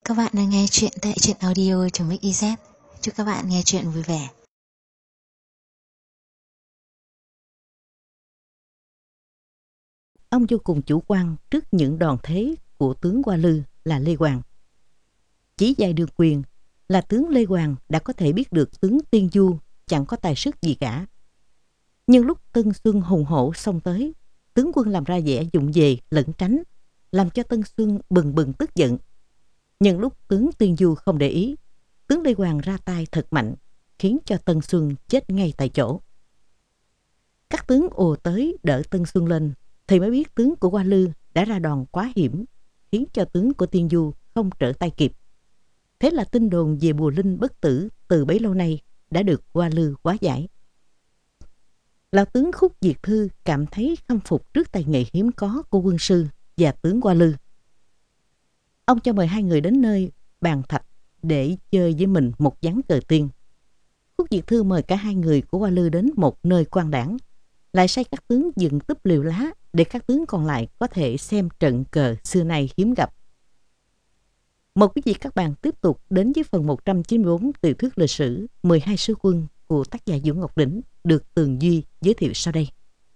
Các bạn đang nghe chuyện tại truyện audio.mix.iz. Chúc các bạn nghe chuyện vui vẻ. Ông vô cùng chủ quan trước những đòn thế của tướng Hoa Lư là Lê Hoàng. Chỉ vài đường quyền là tướng Lê Hoàng đã có thể biết được tướng Tiên Du chẳng có tài sức gì cả. Nhưng lúc Tân Xuân hùng hổ xông tới, tướng quân làm ra vẻ dụng về lẩn tránh, làm cho Tân Xuân bừng bừng tức giận. Nhưng lúc tướng Tiên Du không để ý, tướng Lê Hoàng ra tay thật mạnh, khiến cho Tân Xuân chết ngay tại chỗ. Các tướng ùa tới đỡ Tân Xuân lên, thì mới biết tướng của Hoa Lư đã ra đòn quá hiểm, khiến cho tướng của Tiên Du không trở tay kịp. Thế là tin đồn về bùa linh bất tử từ bấy lâu nay đã được Hoa Lư hóa giải. Lão tướng Khúc Diệt Thư cảm thấy khâm phục trước tài nghệ hiếm có của quân sư và tướng Hoa Lư. Ông cho mời hai người đến nơi bàn thạch để chơi với mình một ván cờ tiên. Khúc Diệt Thư mời cả hai người của Hoa Lư đến một nơi quan đảng, lại sai các tướng dựng túp liều lá để các tướng còn lại có thể xem trận cờ xưa nay hiếm gặp. Mời quý vị các bạn tiếp tục đến với phần 194 tiểu thuyết lịch sử 12 sứ quân của tác giả Vũ Ngọc Đỉnh được Tường Duy giới thiệu sau đây.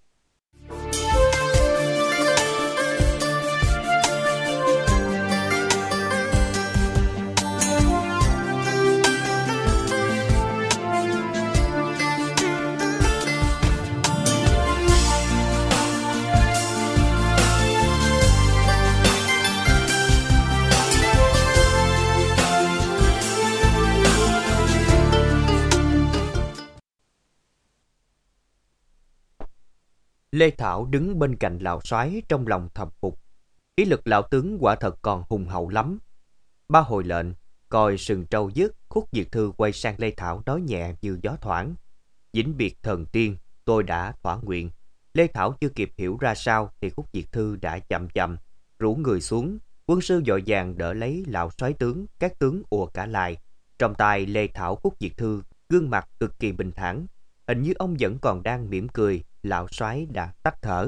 Lê Thảo đứng bên cạnh Lão Soái trong lòng thầm phục. Ý lực lão tướng quả thật còn hùng hậu lắm. Ba hồi lệnh, coi sừng trâu dứt, Khúc Diệt Thư quay sang Lê Thảo nói nhẹ như gió thoảng. Vĩnh biệt thần tiên, tôi đã thỏa nguyện. Lê Thảo chưa kịp hiểu ra sao thì Khúc Diệt Thư đã chậm chậm rũ người xuống. Quân sư vội vàng đỡ lấy Lão Soái tướng, các tướng ùa cả lại. Trong tay Lê Thảo, Khúc Diệt Thư gương mặt cực kỳ bình thản, hình như ông vẫn còn đang mỉm cười. Lão Soái đã tắt thở.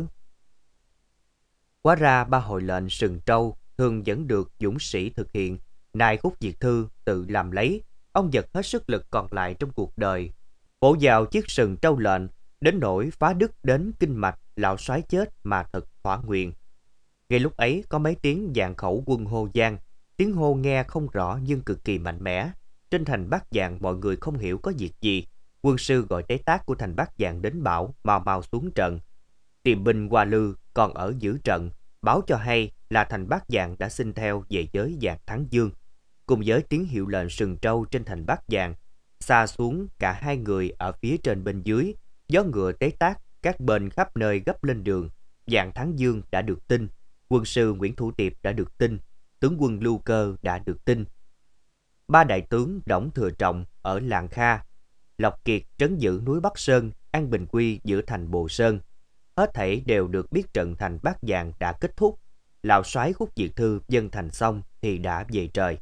Hóa ra ba hồi lệnh sừng trâu thường vẫn được dũng sĩ thực hiện, nay Khúc Diệt Thư tự làm lấy. Ông giật hết sức lực còn lại trong cuộc đời, bổ vào chiếc sừng trâu lệnh, đến nỗi phá đứt đến kinh mạch. Lão Soái chết mà thật thỏa nguyện. Ngay lúc ấy có mấy tiếng vạn khẩu quân hô vang, tiếng hô nghe không rõ nhưng cực kỳ mạnh mẽ. Trên thành Bát Dạng mọi người không hiểu có việc gì. Quân sư gọi tế tác của thành Bát Dạng đến bảo mau mau xuống trận. Tiềm binh Hoa Lư còn ở giữ trận, báo cho hay là thành Bát Dạng đã xin theo về giới Vạn Thắng Dương. Cùng với tiếng hiệu lệnh sừng trâu trên thành Bát Dạng, xa xuống cả hai người ở phía trên bên dưới, gió ngựa tế tác các bên khắp nơi gấp lên đường. Vạn Thắng Dương đã được tin, quân sư Nguyễn Thủ Tiệp đã được tin, tướng quân Lưu Cơ đã được tin. Ba đại tướng Đổng Thừa Trọng ở Làng Kha, Lộc Kiệt trấn giữ núi Bắc Sơn, An Bình Quy giữ thành Bồ Sơn, hết thảy đều được biết trận thành Bát Dạng đã kết thúc. Lão Soái Khúc Diệt Thư dâng thành xong thì đã về trời.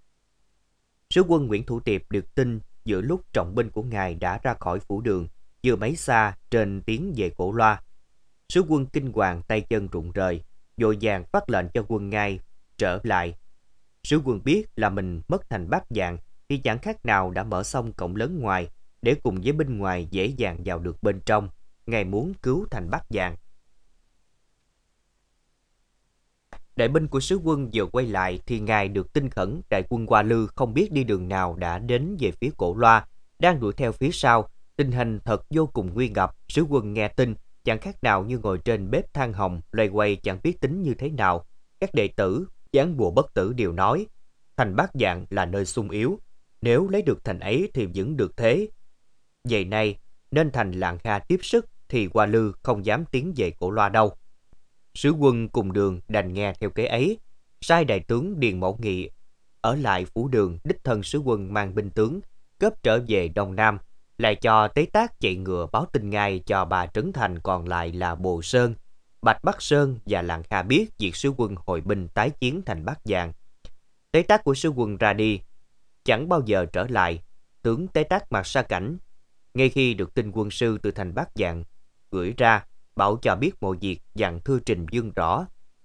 Sứ quân Nguyễn Thủ Tiệp được tin giữa lúc trọng binh của ngài đã ra khỏi phủ đường, vừa mấy xa trên tiếng về cổ loa. Sứ quân kinh hoàng tay chân rụng rời, vội vàng phát lệnh cho quân Ngai trở lại. Sứ quân biết là mình mất thành Bát Dạng thì chẳng khác nào đã mở xong cổng lớn ngoài, để cùng với binh ngoài dễ dàng vào được bên trong. Ngài muốn cứu thành Bát Dạng. Đại binh của sứ quân vừa quay lại thì ngài được tin khẩn đại quân Hoa Lư không biết đi đường nào đã đến về phía cổ loa, đang đuổi theo phía sau. Tình hình thật vô cùng nguy ngập. Sứ quân nghe tin chẳng khác nào như ngồi trên bếp than hồng, loay quay chẳng biết tính như thế nào. Các đệ tử gián bùa bất tử đều nói thành Bát Dạng là nơi sung yếu, nếu lấy được thành ấy thì vẫn được thế. Vậy nay nên thành Lạng Kha tiếp sức thì Hoa Lư không dám tiến về cổ loa đâu. Sứ quân cùng đường đành nghe theo kế ấy, sai đại tướng Điền Mẫu Nghị ở lại phủ đường, đích thân sứ quân mang binh tướng gấp trở về Đông Nam, lại cho tế tác chạy ngựa báo tin ngay cho ba trấn thành còn lại là Bồ Sơn, Bạch Bắc Sơn và Lạng Kha biết việc sứ quân hội binh tái chiến thành Bát Dạng. Tế tác của sứ quân ra đi, chẳng bao giờ trở lại. Tướng tế tác Mạc Sa Cảnh ngay khi được tin quân sư từ thành Bát Dạng gửi ra, bảo cho biết mọi việc, dặn thư trình dương rõ.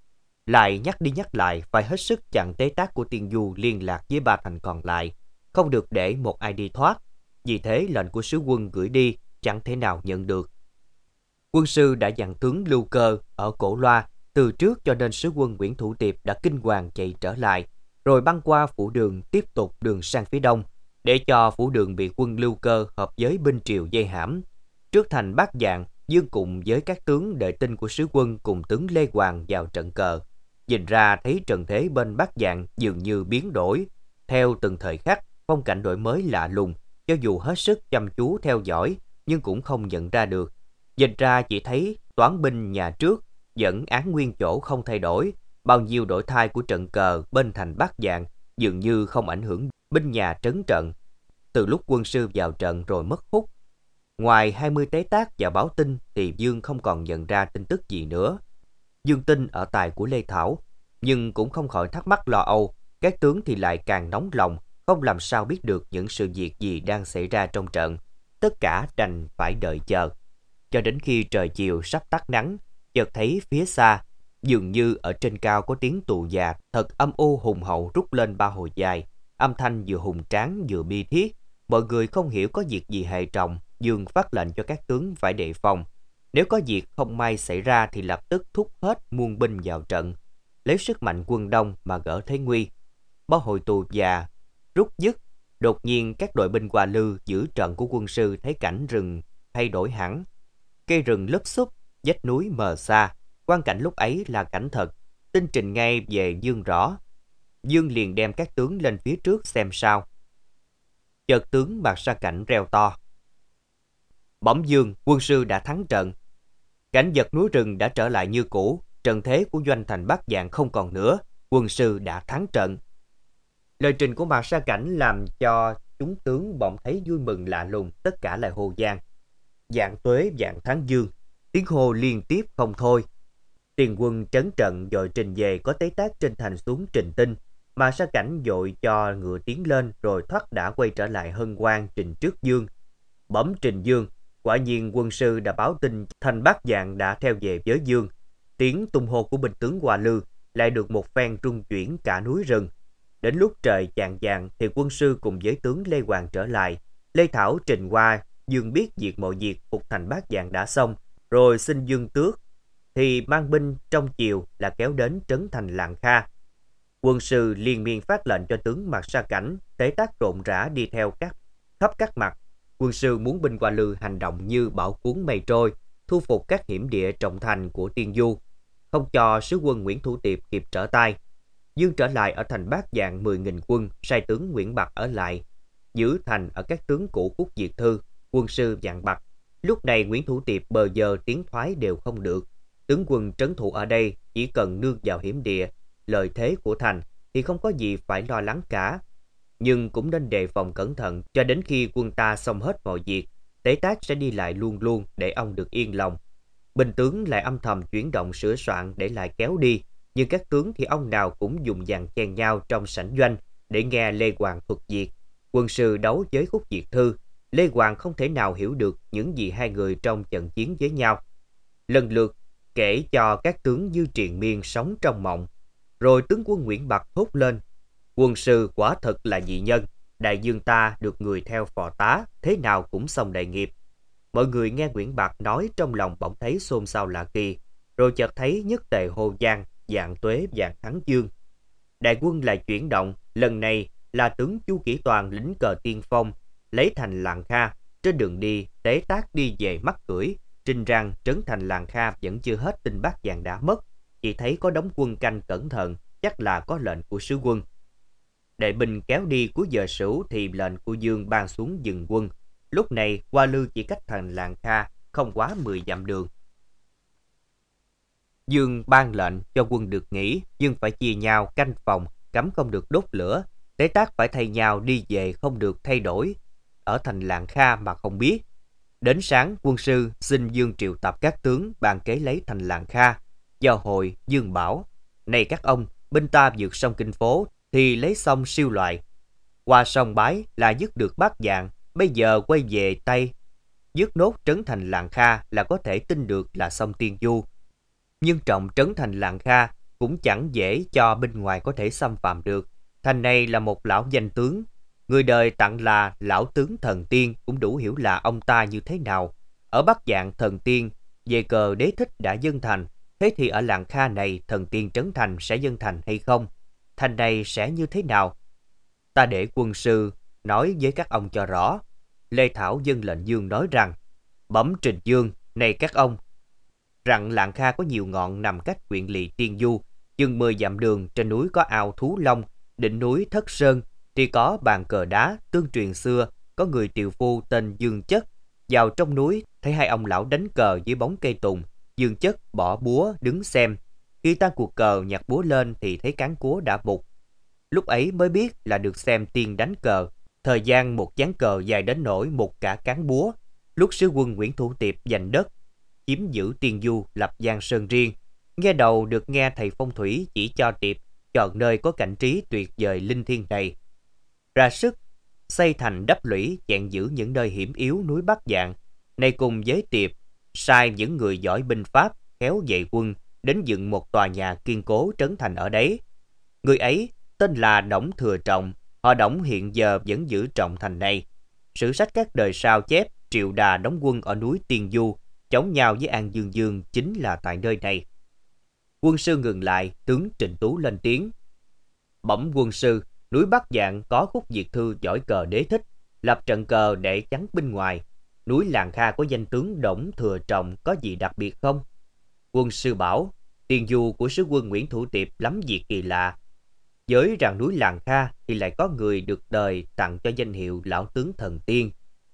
lại nhắc đi nhắc lại phải hết sức chặn tế tác của Tiên Du liên lạc với 3 thành còn lại, không được để một ai đi thoát. Vì thế lệnh của sứ quân gửi đi chẳng thể nào nhận được. Quân sư đã dặn tướng Lưu Cơ ở Cổ Loa từ trước, cho nên sứ quân Nguyễn Thủ Tiệp đã kinh hoàng chạy trở lại, rồi băng qua Phủ Đường tiếp tục đường sang phía đông, để cho Phủ Đường bị quân Lưu Cơ hợp với binh triều vây hãm. Trước thành Bát Dạng, Dương cùng với các tướng đợi tin của sứ quân cùng tướng Lê Hoàng vào trận cờ. Nhìn ra thấy trận thế bên Bát Dạng dường như biến đổi. Theo từng thời khắc, phong cảnh đổi mới lạ lùng, cho dù hết sức chăm chú theo dõi, nhưng cũng không nhận ra được. Nhìn ra chỉ thấy toán binh nhà trước vẫn án nguyên chỗ không thay đổi. Bao nhiêu đổi thay của trận cờ bên thành Bát Dạng dường như không ảnh hưởng binh nhà trấn trận. Từ lúc quân sư vào trận rồi mất hút, ngoài 20 tế tác và báo tin thì Dương không còn nhận ra tin tức gì nữa. Dương tin ở tài của Lê Thảo, nhưng cũng không khỏi thắc mắc lo âu. Các tướng thì lại càng nóng lòng, không làm sao biết được những sự việc gì đang xảy ra trong trận. Tất cả đành phải đợi chờ. Cho đến khi trời chiều sắp tắt nắng, chợt thấy phía xa, dường như ở trên cao có tiếng tù già thật âm u hùng hậu rút lên 3 hồi dài. Âm thanh vừa hùng tráng vừa bi thiết. Mọi người không hiểu có việc gì hệ trọng. Dương phát lệnh cho các tướng phải đề phòng. Nếu có việc không may xảy ra thì lập tức thúc hết muôn binh vào trận, lấy sức mạnh quân đông mà gỡ thế nguy. Bao hồi tù già rút dứt, đột nhiên các đội binh Hoa Lư giữ trận của quân sư thấy cảnh rừng thay đổi hẳn. Cây rừng lúp xúp, vách núi mờ xa. Quang cảnh lúc ấy là cảnh thật. Tin trình ngay về Dương rõ. Dương liền đem các tướng lên phía trước xem sao. Chợt tướng Mạc Sa Cảnh reo to: "Bẩm Dương, quân sư đã thắng trận. Cảnh vật núi rừng đã trở lại như cũ. Trận thế của doanh thành Bát Dạng không còn nữa. Quân sư đã thắng trận." Lời trình của Mạc Sa Cảnh làm cho chúng tướng bỗng thấy vui mừng lạ lùng, tất cả lại hô vang: "Vạn tuế vạn thắng Dương!" Tiếng hô liên tiếp không thôi. Tiền quân trấn trận dội trình về có tế tác trên thành xuống trình tin. Mạc Sa Cảnh dội cho ngựa tiến lên, rồi thoát đã quay trở lại hân hoan trình trước Dương: "Bẩm trình Dương, quả nhiên quân sư đã báo tin thành Bát Dạng đã theo về với Dương." Tiếng tung hô của binh tướng Hoa Lư lại được một phen rung chuyển cả núi rừng. Đến lúc trời chạng vạng thì quân sư cùng với tướng Lê Hoàng trở lại. Lê Thảo trình qua Dương biết việc mọi việc phục thành Bát Dạng đã xong, rồi xin Dương tước, thì mang binh trong chiều là kéo đến trấn thành Lạng Kha. Quân sư liên miên phát lệnh cho tướng Mạc Sa Cảnh tế tác rộn rã đi theo khắp các mặt. Quân sư muốn binh Hoa Lư hành động như bão cuốn mây trôi, thu phục các hiểm địa trọng thành của Tiên Du, không cho sứ quân Nguyễn Thủ Tiệp kịp trở tay. Dương trở lại ở thành Bát Dạng 10.000 quân, sai tướng Nguyễn Bạc ở lại giữ thành ở các tướng cũ Khúc Diệt Thư. Quân sư dặn Bạc: "Lúc này Nguyễn Thủ Tiệp bờ giờ tiến thoái đều không được. Tướng quân trấn thủ ở đây chỉ cần nương vào hiểm địa, lợi thế của thành thì không có gì phải lo lắng cả. Nhưng cũng nên đề phòng cẩn thận cho đến khi quân ta xong hết mọi việc. Tế tác sẽ đi lại luôn luôn để ông được yên lòng." Binh tướng lại âm thầm chuyển động sửa soạn để lại kéo đi, nhưng các tướng thì ông nào cũng dùng dàn chen nhau trong sảnh doanh để nghe Lê Hoàng thuật việc. Quân sư đấu với Khúc Diệt Thư, Lê Hoàng không thể nào hiểu được những gì hai người trong trận chiến với nhau. Lần lượt kể cho các tướng như triền miên sống trong mộng. Rồi tướng quân Nguyễn Bạc thốt lên: "Quân sư quả thật là dị nhân. Đại dương ta được người theo phò tá, thế nào cũng xong đại nghiệp." Mọi người nghe Nguyễn Bạc nói trong lòng bỗng thấy xôn xao lạ kỳ, rồi chợt thấy nhất tề hô vang: "Vạn tuế vạn thắng Dương!" Đại quân lại chuyển động, lần này là tướng Chu Kỷ Toàn lĩnh cờ tiên phong, lấy thành Lạng Kha. Trên đường đi, tế tác đi về mắc cưỡi, trình rằng trấn thành Lạng Kha vẫn chưa hết tin Bát Dạng đã mất, chỉ thấy có đóng quân canh cẩn thận, chắc là có lệnh của sứ quân. Đại binh kéo đi cuối giờ sửu thì lệnh của Dương ban xuống dừng quân. Lúc này Hoa Lư chỉ cách thành Lạng Kha không quá 10 dặm đường. Dương ban lệnh cho quân được nghỉ, nhưng phải chia nhau canh phòng, cấm không được đốt lửa. Tế tác phải thay nhau đi về, không được thay đổi ở thành Lạng Kha mà không biết. Đến sáng, quân sư xin Dương triệu tập các tướng bàn kế lấy thành Lạng Kha. Giao hội, Dương bảo: "Này các ông, binh ta vượt sông Kinh Phố thì lấy sông Siêu Loại, qua sông Bái là dứt được Bát Dạng. Bây giờ quay về Tây, dứt nốt trấn thành Lạng Kha là có thể tin được là sông Tiên Du. Nhưng trọng trấn thành Lạng Kha cũng chẳng dễ cho bên ngoài có thể xâm phạm được. Thành này là một lão danh tướng, người đời tặng là lão tướng thần tiên, cũng đủ hiểu là ông ta như thế nào. Ở Bắc Dạng thần tiên, về cờ đế thích đã dâng thành, thế thì ở làng Kha này thần tiên trấn thành sẽ dâng thành hay không? Thành này sẽ như thế nào? Ta để quân sư nói với các ông cho rõ. Lê Thảo dâng lệnh dương nói rằng: Bẩm Trình Dương, này các ông, rằng làng Kha có nhiều ngọn nằm cách huyện lỵ Tiên Du chừng 10 dặm đường. Trên núi có ao Thú Long, đỉnh núi Thất Sơn thì có bàn cờ đá. Tương truyền xưa có người tiều phu tên Dương Chất vào trong núi, thấy hai ông lão đánh cờ dưới bóng cây tùng. Dương Chất bỏ búa đứng xem. Khi tan cuộc cờ nhặt búa lên thì thấy cán cúa đã mục. Lúc ấy mới biết là được xem tiên đánh cờ. Thời gian một ván cờ dài đến nỗi một cả cán búa. Lúc sứ quân Nguyễn Thủ Tiệp giành đất, chiếm giữ Tiên Du, lập Giang Sơn riêng. Nghe đầu được nghe thầy phong thủy chỉ cho Tiệp chọn nơi có cảnh trí tuyệt vời linh thiêng này, ra sức xây thành đắp lũy chặn giữ những nơi hiểm yếu núi Bắc Dạng. Nay cùng với Tiệp sai những người giỏi binh pháp, khéo dạy quân đến dựng một tòa nhà kiên cố trấn thành ở đấy. Người ấy tên là Đổng Thừa Trọng, họ Đổng hiện giờ vẫn giữ trọng thành này. Sử sách các đời sau chép Triệu Đà đóng quân ở núi Tiên Du, chống nhau với An Dương Dương chính là tại nơi này. Quân sư ngừng lại, tướng Trịnh Tú lên tiếng: Bẩm quân sư, núi Bắc Dạng có Khúc Diệt Thư giỏi cờ đế thích, lập trận cờ để chắn binh ngoài. Núi Làng Kha có danh tướng Đổng Thừa Trọng có gì đặc biệt không? Quân sư bảo: Tiên Du của sứ quân Nguyễn Thủ Tiệp lắm việc kỳ lạ. Với rằng núi Làng Kha thì lại có người được đời tặng cho danh hiệu lão tướng thần tiên.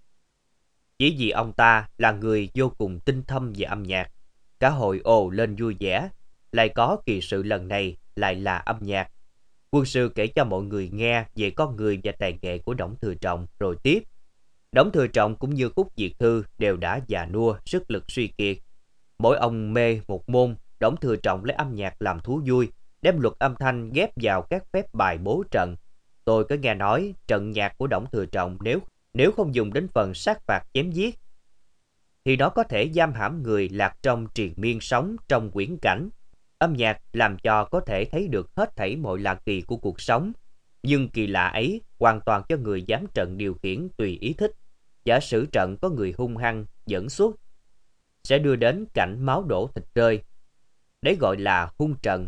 Chỉ vì ông ta là người vô cùng tinh thâm về âm nhạc. Cả hội ồ lên vui vẻ. Lại có kỳ sự lần này lại là âm nhạc. Quân sư kể cho mọi người nghe về con người và tài nghệ của Đổng Thừa Trọng rồi tiếp. Đổng Thừa Trọng cũng như Khúc Diệt Thư đều đã già nua, sức lực suy kiệt. Mỗi ông mê một môn, Đổng Thừa Trọng lấy âm nhạc làm thú vui, đem luật âm thanh ghép vào các phép bài bố trận. Tôi có nghe nói trận nhạc của Đổng Thừa Trọng nếu không dùng đến phần sát phạt chém giết thì nó có thể giam hãm người lạc trong triền miên sống trong quyển cảnh. Âm nhạc làm cho có thể thấy được hết thảy mọi lạ kỳ của cuộc sống, nhưng kỳ lạ ấy hoàn toàn cho người dám trận điều khiển tùy ý thích. Giả sử trận có người hung hăng dẫn xuất sẽ đưa đến cảnh máu đổ thịt rơi, đấy gọi là hung trận.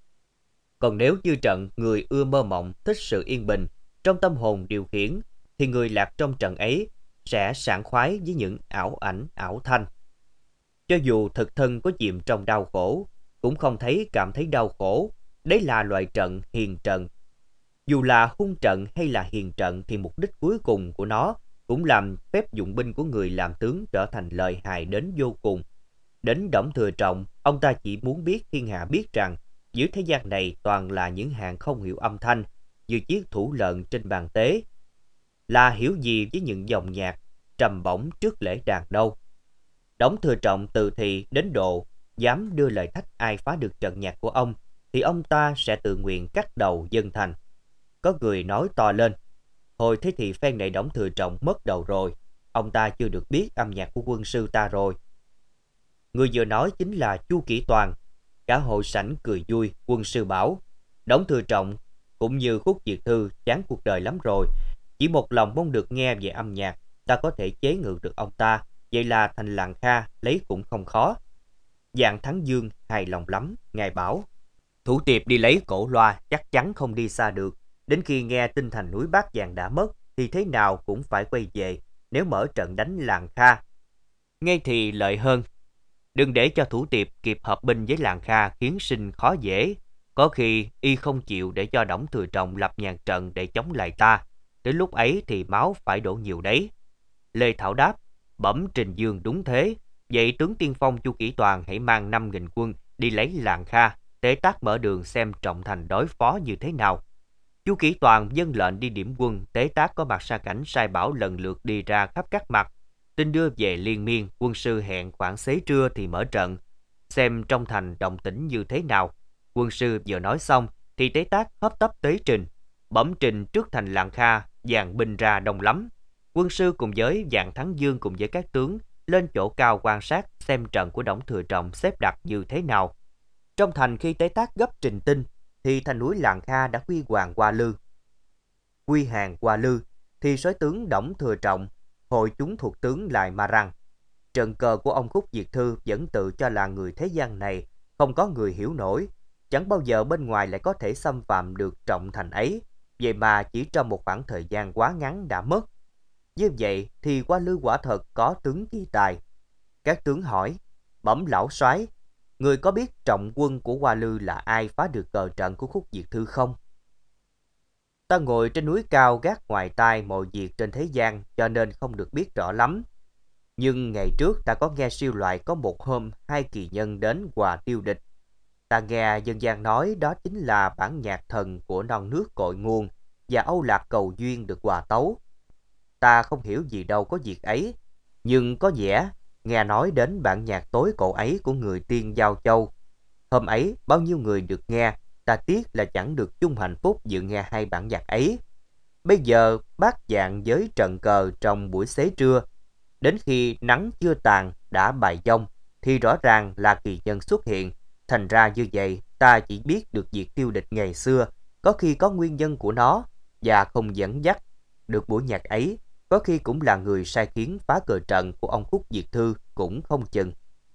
Còn nếu như trận người ưa mơ mộng, thích sự yên bình, trong tâm hồn điều khiển, thì người lạc trong trận ấy sẽ sảng khoái với những ảo ảnh ảo thanh. Cho dù thực thân có chìm trong đau khổ, cũng không cảm thấy đau khổ. Đấy là loại trận hiền trận. Dù là hung trận hay là hiền trận thì mục đích cuối cùng của nó cũng làm phép dụng binh của người làm tướng trở thành lợi hại đến vô cùng. Đến Đổng Thừa Trọng, ông ta chỉ muốn biết thiên hạ biết rằng dưới thế gian này toàn là những hạng không hiểu âm thanh, như chiếc thủ lợn trên bàn tế. Là hiểu gì với những dòng nhạc trầm bổng trước lễ đàn đâu. Đổng Thừa Trọng từ thị đến độ dám đưa lời thách ai phá được trận nhạc của ông thì ông ta sẽ tự nguyện cắt đầu dân thành. Có người nói to lên: Thôi thế thì phen này Đổng Thừa Trọng mất đầu rồi, ông ta chưa được biết âm nhạc của quân sư ta rồi. Người vừa nói chính là Chu Kỷ Toàn. Cả hội sảnh cười vui. Quân sư bảo: Đổng Thừa Trọng cũng như Khúc Diệt Thư chán cuộc đời lắm rồi, chỉ một lòng mong được nghe về âm nhạc, ta có thể chế ngự được ông ta, vậy là thành Làng Kha lấy cũng không khó. Dạng Thắng Dương hài lòng lắm, ngài bảo: Thủ Tiệp đi lấy cổ loa chắc chắn không đi xa được. Đến khi nghe tin thành núi Bát Giang đã mất thì thế nào cũng phải quay về. Nếu mở trận đánh Làng Kha ngay thì lợi hơn. Đừng để cho Thủ Tiệp kịp hợp binh với Làng Kha khiến sinh khó dễ. Có khi y không chịu để cho Đổng Thừa Trọng lập nhàn trận để chống lại ta. Đến lúc ấy thì máu phải đổ nhiều đấy. Lê Thảo đáp: Bẩm Trình Dương đúng thế. Vậy tướng tiên phong Chu Kỷ Toàn hãy mang 5.000 quân đi lấy Làng Kha, tế tác mở đường xem trọng thành đối phó như thế nào. Chu Kỷ Toàn vâng lệnh đi điểm quân. Tế tác có mặt Sa Cảnh sai bảo lần lượt đi ra khắp các mặt. Tin đưa về liên miên. Quân sư hẹn khoảng xế trưa thì mở trận, xem trong thành động tĩnh như thế nào. Quân sư vừa nói xong thì Tế tác hấp tấp tới trình: Bẩm Trình, trước thành Làng Kha dàn binh ra đông lắm. Quân sư cùng với Dạng Thắng Dương cùng với các tướng lên chỗ cao quan sát xem trận của Đổng Thừa Trọng xếp đặt như thế nào. Trong thành khi Tế Tác gấp trình tin, thì thành núi Làng Kha đã quy hàng qua Lư, thì soái tướng Đổng Thừa Trọng, hội chúng thuộc tướng lại mà rằng trận cờ của ông Khúc Diệt Thư vẫn tự cho là người thế gian này không có người hiểu nổi, chẳng bao giờ bên ngoài lại có thể xâm phạm được trọng thành ấy, vậy mà chỉ trong một khoảng thời gian quá ngắn đã mất. Như vậy thì Qua Lư quả thật có tướng kỳ tài. Các tướng hỏi: bẩm lão soái, người có biết trọng quân của Qua Lư là ai phá được cờ trận của Khúc Diệt Thư không? Ta ngồi trên núi cao gác ngoài tai mọi việc trên thế gian, cho nên không được biết rõ lắm. Nhưng ngày trước ta có nghe siêu loại có một hôm 2 kỳ nhân đến quà tiêu địch. Ta nghe dân gian nói đó chính là bản nhạc thần của non nước cội nguồn và Âu Lạc cầu duyên được quà tấu. Ta không hiểu gì đâu có việc ấy, nhưng có vẻ nghe nói đến bản nhạc tối cổ ấy của người tiên Giao Châu. Hôm ấy bao nhiêu người được nghe, ta tiếc là chẳng được chung hạnh phúc dự nghe hai bản nhạc ấy. Bây giờ bát dạng với trận cờ trong buổi xế trưa, đến khi nắng chưa tàn đã bài dông, thì rõ ràng là kỳ nhân xuất hiện. Thành ra như vậy, ta chỉ biết được việc tiêu địch ngày xưa, có khi có nguyên nhân của nó, và không dẫn dắt được buổi nhạc ấy, có khi cũng là người sai khiến phá cờ trận của ông Khúc Diệt Thư cũng không chừng.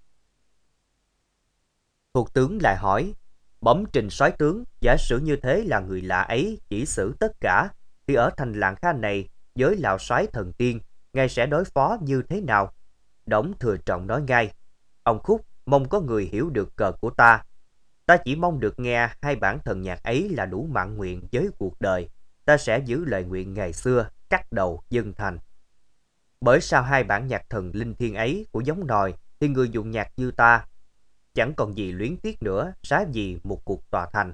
Thuộc tướng lại hỏi: bẩm trình soái tướng, giả sử như thế là người lạ ấy chỉ xử tất cả, thì ở thành Làng Kha này với lão soái thần tiên, ngài sẽ đối phó như thế nào? Đổng Thừa Trọng nói ngay: ông Khúc mong có người hiểu được cờ của ta. Ta chỉ mong được nghe hai bản thần nhạc ấy là đủ mạn nguyện với cuộc đời. Ta sẽ giữ lời nguyện ngày xưa, cắt đầu dân thành. Bởi sau hai bản nhạc thần linh thiêng ấy của giống nòi, thì người dùng nhạc như ta chẳng còn gì luyến tiếc nữa, xá gì một cuộc tòa thành.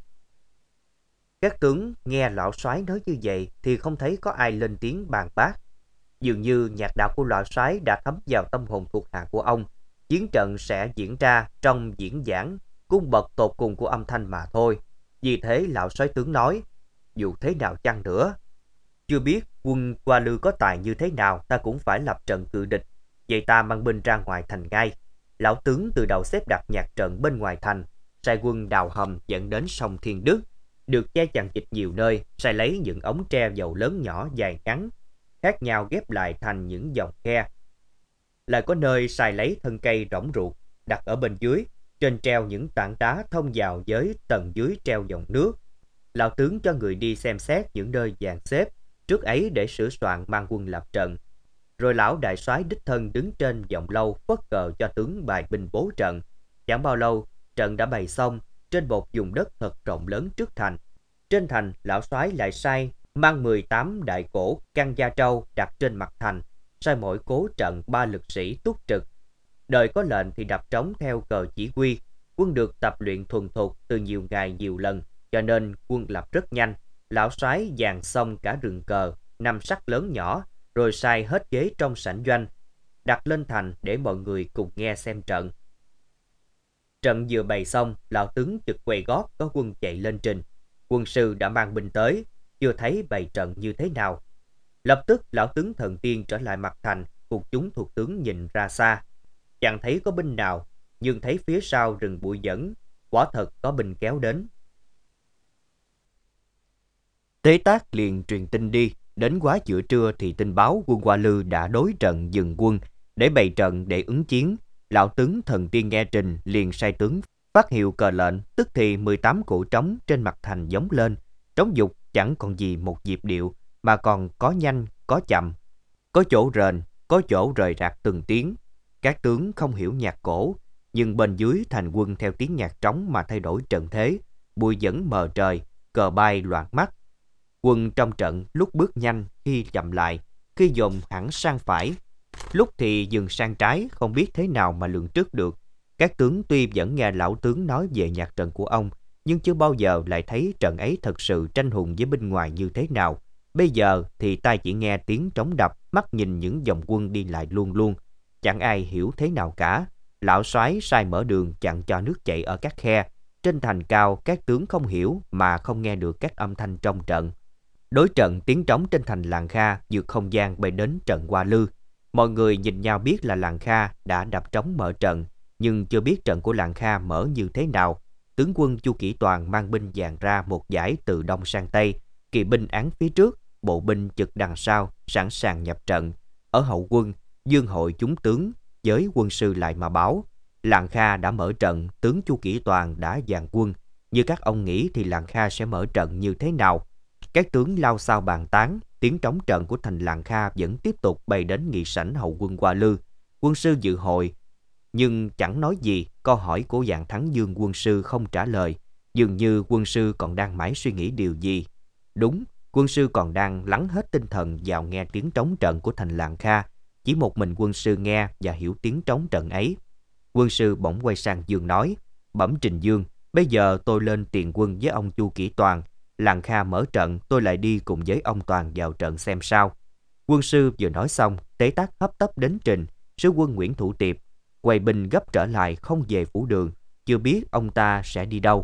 Các tướng nghe lão soái nói như vậy thì không thấy có ai lên tiếng bàn bác. Dường như nhạc đạo của lão soái đã thấm vào tâm hồn thuộc hạ của ông. Chiến trận sẽ diễn ra trong diễn giảng cung bậc tột cùng của âm thanh mà thôi. Vì thế lão soái tướng nói: dù thế nào chăng nữa, chưa biết quân Qua Lư có tài như thế nào, ta cũng phải lập trận cự địch. Vậy ta mang binh ra ngoài thành ngay. Lão tướng từ đầu xếp đặt nhạc trận bên ngoài thành, sai quân đào hầm dẫn đến sông Thiên Đức, được che chằng chịt nhiều nơi, sai lấy những ống tre dầu lớn nhỏ dài ngắn khác nhau ghép lại thành những dòng khe. Lại có nơi sai lấy thân cây rỗng ruột đặt ở bên dưới, trên treo những tảng đá thông vào với tầng dưới treo dòng nước. Lão tướng cho người đi xem xét những nơi dàn xếp trước ấy để sửa soạn mang quân lập trận. Rồi lão đại soái đích thân đứng trên vọng lâu phất cờ cho tướng bài binh bố trận. Chẳng bao lâu trận đã bày xong trên một vùng đất thật rộng lớn trước thành. Trên thành lão soái lại sai mang 18 đại cổ căn gia trâu đặt trên mặt thành, sai mỗi cố trận 3 lực sĩ túc trực. Đời có lệnh thì đập trống theo cờ chỉ huy. Quân được tập luyện thuần thục từ nhiều ngày nhiều lần, cho nên quân lập rất nhanh. Lão soái dàn xong cả rừng cờ 5 sắc lớn nhỏ, rồi sai hết ghế trong sảnh doanh đặt lên thành để mọi người cùng nghe xem trận. Trận vừa bày xong, lão tướng chực quay gót có quân chạy lên trình. Quân sư đã mang binh tới, chưa thấy bày trận như thế nào. Lập tức lão tướng thần tiên trở lại mặt thành, cùng chúng thuộc tướng nhìn ra xa. Chẳng thấy có binh nào, nhưng thấy phía sau rừng bụi dẫn, quả thật có binh kéo đến. Tế Tác liền truyền tin đi. Đến quá giữa trưa thì tin báo quân Qua Lư đã đối trận dừng quân để bày trận để ứng chiến. Lão tướng thần tiên nghe trình liền sai tướng phát hiệu cờ lệnh, tức thì 18 cỗ trống trên mặt thành gióng lên. Trống dục chẳng còn gì một nhịp điệu, mà còn có nhanh, có chậm, có chỗ rền, có chỗ rời rạc từng tiếng. Các tướng không hiểu nhạc cổ, nhưng bên dưới thành quân theo tiếng nhạc trống mà thay đổi trận thế. Bụi dẫn mờ trời, cờ bay loạn mắt. Quân trong trận lúc bước nhanh, khi chậm lại, khi dồn hẳn sang phải, lúc thì dừng sang trái, không biết thế nào mà lường trước được. Các tướng tuy vẫn nghe lão tướng nói về nhạc trận của ông, nhưng chưa bao giờ lại thấy trận ấy thật sự tranh hùng với bên ngoài như thế nào. Bây giờ thì tai chỉ nghe tiếng trống đập, mắt nhìn những dòng quân đi lại luôn luôn, chẳng ai hiểu thế nào cả. Lão soái sai mở đường chặn cho nước chảy ở các khe. Trên thành cao, các tướng không hiểu mà không nghe được các âm thanh trong trận. Đối trận tiếng trống trên thành Làng Kha vượt không gian bay đến trận Qua Lư. Mọi người nhìn nhau biết là Làng Kha đã đập trống mở trận, nhưng chưa biết trận của Làng Kha mở như thế nào. tướng quân Chu Kỷ Toàn mang binh dàn ra một dải từ đông sang tây, kỵ binh án phía trước, bộ binh trực đằng sau, sẵn sàng nhập trận. Ở hậu quân, Dương hội chúng tướng với quân sư lại mà báo, Làng Kha đã mở trận, tướng Chu Kỷ Toàn đã dàn quân. Như các ông nghĩ thì Làng Kha sẽ mở trận như thế nào? Các tướng lao xao bàn tán, tiếng trống trận của thành Làng Kha vẫn tiếp tục bay đến nghị sảnh hậu quân Hoa Lư. Quân sư dự hội nhưng chẳng nói gì. Câu hỏi của Vạn Thắng Dương quân sư không trả lời, dường như quân sư còn đang mãi suy nghĩ điều gì. Đúng, quân sư còn đang lắng hết tinh thần vào nghe tiếng trống trận của thành Làng Kha. Chỉ một mình quân sư nghe và hiểu tiếng trống trận ấy. Quân sư bỗng quay sang Dương nói, bẩm Trình Dương, bây giờ tôi lên tiền quân với ông Chu Kỷ Toàn. Làng Kha mở trận, tôi lại đi cùng với ông Toàn vào trận xem sao. Quân sư vừa nói xong, Tế Tắc hấp tấp đến trình. Sứ quân Nguyễn Thủ Tiệp quay binh gấp trở lại, không về phủ đường, chưa biết ông ta sẽ đi đâu.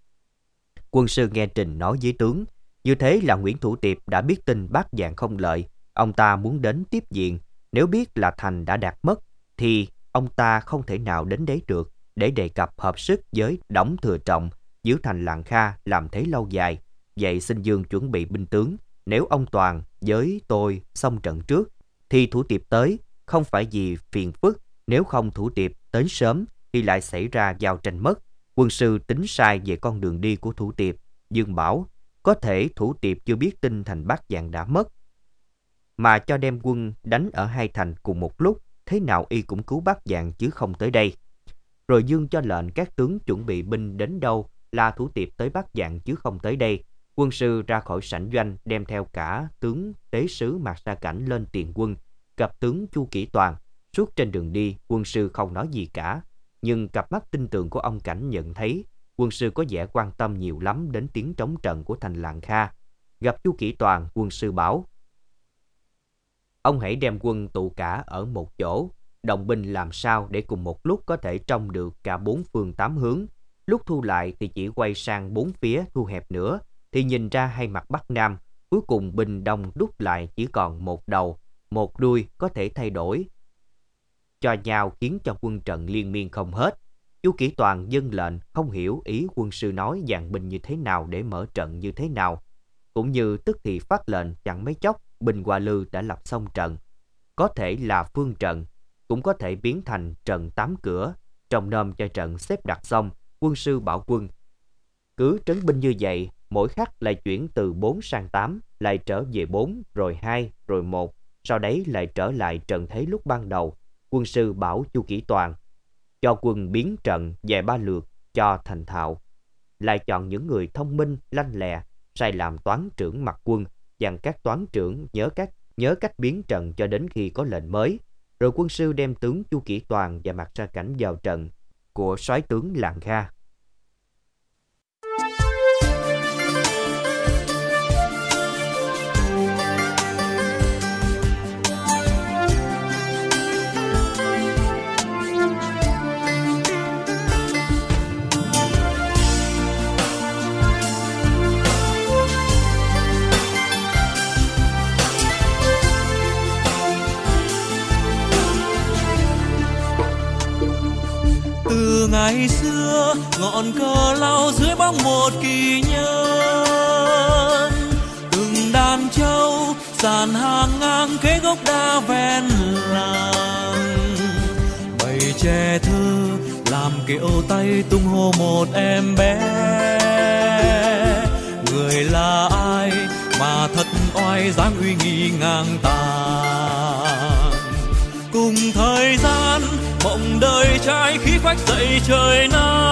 Quân sư nghe trình nói với tướng, như thế là Nguyễn Thủ Tiệp đã biết tin Bát Dạng không lợi, ông ta muốn đến tiếp diện. Nếu biết là thành đã đạt mất thì ông ta không thể nào đến đấy được, để đề cập hợp sức với Đổng Thừa Trọng giữ thành Làng Kha làm thế lâu dài. Vậy xin Dương chuẩn bị binh tướng, nếu ông Toàn với tôi xong trận trước thì Thủ Tiệp tới, không phải vì phiền phức, nếu không Thủ Tiệp tới sớm thì lại xảy ra giao tranh mất. Quân sư tính sai về con đường đi của Thủ Tiệp. Dương bảo, có thể Thủ Tiệp chưa biết tin thành Bát Dạng đã mất, mà cho đem quân đánh ở hai thành cùng một lúc, thế nào y cũng cứu Bát Dạng chứ không tới đây. Rồi Dương cho lệnh các tướng chuẩn bị binh đến đâu là Thủ Tiệp tới Bát Dạng chứ không tới đây. Quân sư ra khỏi sảnh doanh, đem theo cả tướng tế sứ Mạc Sa Cảnh lên tiền quân, gặp tướng Chu Kỷ Toàn. Suốt trên đường đi, quân sư không nói gì cả, nhưng cặp mắt tinh tường của ông Cảnh nhận thấy quân sư có vẻ quan tâm nhiều lắm đến tiếng trống trận của thành Làng Kha. Gặp Chu Kỷ Toàn, quân sư bảo, ông hãy đem quân tụ cả ở một chỗ, đồng binh làm sao để cùng một lúc có thể trông được cả bốn phương tám hướng. Lúc thu lại thì chỉ quay sang bốn phía thu hẹp nữa, thì nhìn ra hai mặt Bắc Nam. Cuối cùng binh đông đúc lại chỉ còn một đầu, một đuôi, có thể thay đổi cho nhau, khiến cho quân trận liên miên không hết. Chu Kỷ Toàn dâng lệnh, không hiểu ý quân sư nói dàn binh như thế nào để mở trận như thế nào, cũng như tức thì phát lệnh. Chẳng mấy chốc binh Hoa Lư đã lập xong trận, có thể là phương trận, cũng có thể biến thành trận 8 cửa. Trong nôm cho trận xếp đặt xong, quân sư bảo quân cứ trấn binh như vậy, mỗi khắc lại chuyển từ 4 sang 8, lại trở về 4, rồi 2, rồi 1, sau đấy lại trở lại trận thế lúc ban đầu. Quân sư bảo Chu Kỷ Toàn cho quân biến trận vài ba lượt cho thành thạo, lại chọn những người thông minh lanh lẹ sai làm toán trưởng mặt quân, dặn các toán trưởng nhớ cách biến trận cho đến khi có lệnh mới. Rồi quân sư đem tướng Chu Kỷ Toàn và Mạc Sa Cảnh vào trận của soái tướng Làng Kha. Từ ngày xưa ngọn cờ lao dưới bóng một kỳ nhân, từng đàn trâu sàn hàng ngang kế gốc đa ven làng, bầy trẻ thơ làm kiệu tay tung hô một em bé. Người là ai mà thật oai dáng uy nghi ngang tàn, cùng thời gian mộng đời trai khí phách dậy trời Nam,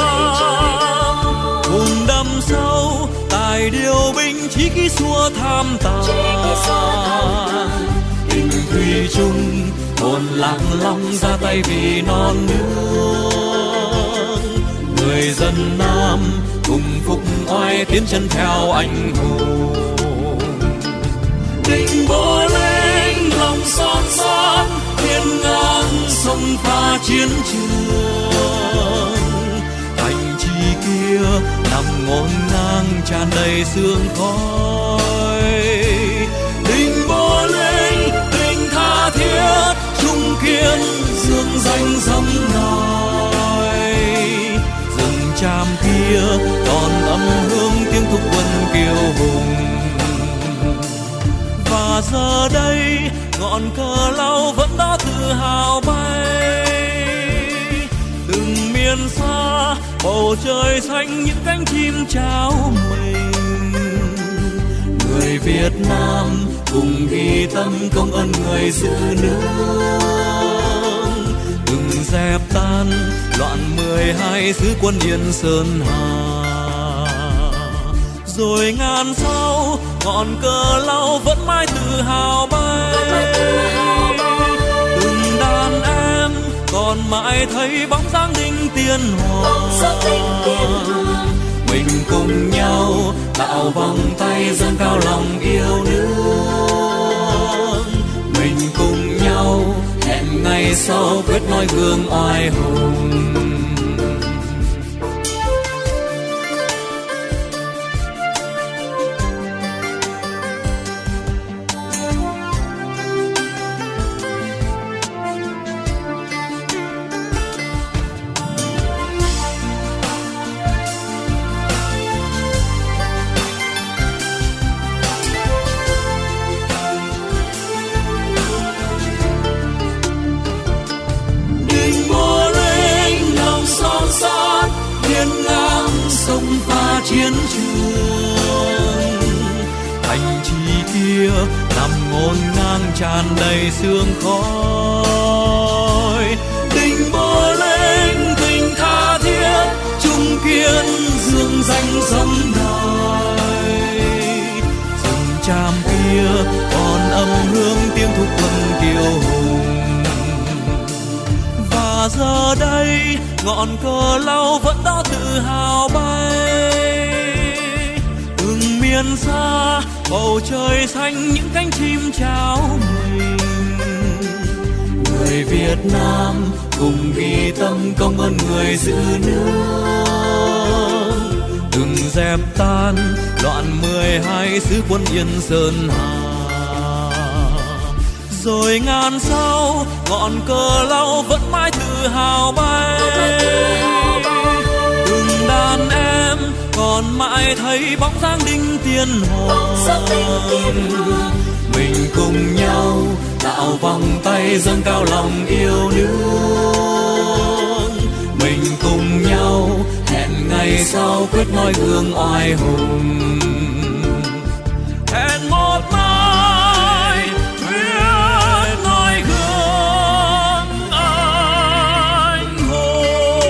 cùng đâm sâu tài điều binh chí khí xua tham tàn. Tình thủy chung hồn lạc long ra tay vì non nước, người dân Nam cùng phục oai tiến chân theo anh hùng. Tình bố lên lòng son son hiên ngang sông pha chiến trường, thành trì kia nằm ngổn ngang tràn đầy sương khói. Tình bố lên tình tha thiết trung kiên dương danh dẫm nòi, rừng tràm kia kia còn âm hương tiếng thúc quân kiêu hùng. Và giờ đây ngọn cờ lao vẫn đó tự hào bay, từng miền xa bầu trời xanh những cánh chim chào mình. Người Việt Nam cùng ghi tâm công ơn người giữ nước, từng dẹp tan loạn 12 xứ quân Yên Sơn Hà. Rồi ngàn sau ngọn cờ lao vẫn mãi tự hào bay, từng đàn em còn mãi thấy bóng dáng đinh tiên hoàng. Mình cùng nhau tạo vòng tay dâng cao lòng yêu nước, mình cùng nhau hẹn ngày sau quyết nói gương oai hùng. Sông pha chiến trường, thành trì kia nằm ngổn ngang tràn đầy sương khói. Tình bồ lên tình tha thiết, chung kiên dương danh sông đài. Rừng tràm kia còn âm hương tiếng thúc quân kiêu hùng. Và giờ đây ngọn cờ lao vẫn đó tự hào bay, từng miền xa bầu trời xanh những cánh chim chào mình. Người Việt Nam cùng ghi tâm công ơn người giữ nước, từng dẹp tan loạn 12 xứ quân Yên Sơn Hà. Rồi ngàn sau ngọn cờ lao vẫn mãi tự hào bay, từng đàn em còn mãi thấy bóng dáng đinh tiên hoàng. Mình cùng nhau tạo vòng tay dâng cao lòng yêu nước, mình cùng nhau hẹn ngày sau quyết nói gương oai hùng. Hẹn một mai quyết nói gương anh hùng.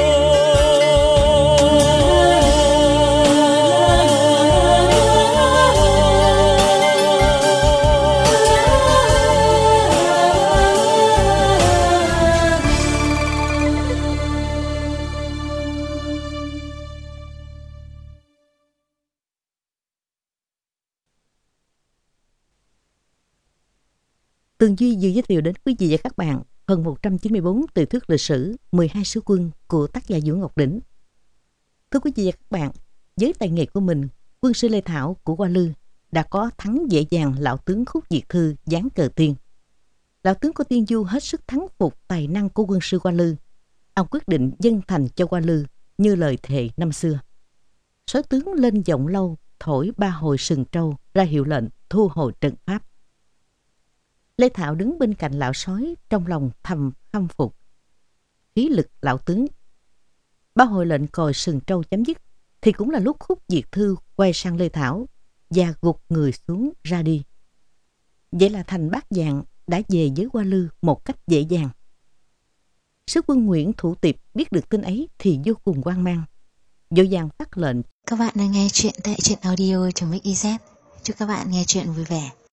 Tường Duy vừa giới thiệu đến quý vị và các bạn phần 194 tiểu thuyết lịch sử 12 sứ quân của tác giả Vũ Ngọc Đỉnh. Thưa quý vị và các bạn, với tài nghệ của mình, quân sư Lê Thảo của Hoa Lư đã có thắng dễ dàng lão tướng Khúc Diệt Thư dán cờ tiên. Lão tướng của Tiên Du hết sức thắng phục tài năng của quân sư Hoa Lư. Ông quyết định dâng thành cho Hoa Lư như lời thề năm xưa. Sói tướng lên giọng lâu thổi 3 hồi sừng trâu ra hiệu lệnh thu hồi trận pháp. Lê Thảo đứng bên cạnh lão sói trong lòng thầm khâm phục khí lực lão tướng. 3 hồi lệnh còi sừng trâu chấm dứt thì cũng là lúc Khúc Diệt Thư quay sang Lê Thảo và gục người xuống ra đi. Vậy là thành Bát Dạng đã về với Hoa Lư một cách dễ dàng. Sứ quân Nguyễn Thủ Tiệp biết được tin ấy thì vô cùng hoang mang, vội vàng phát lệnh. Các bạn đang nghe chuyện tại truyện audio.mix.iz. Chúc các bạn nghe chuyện vui vẻ.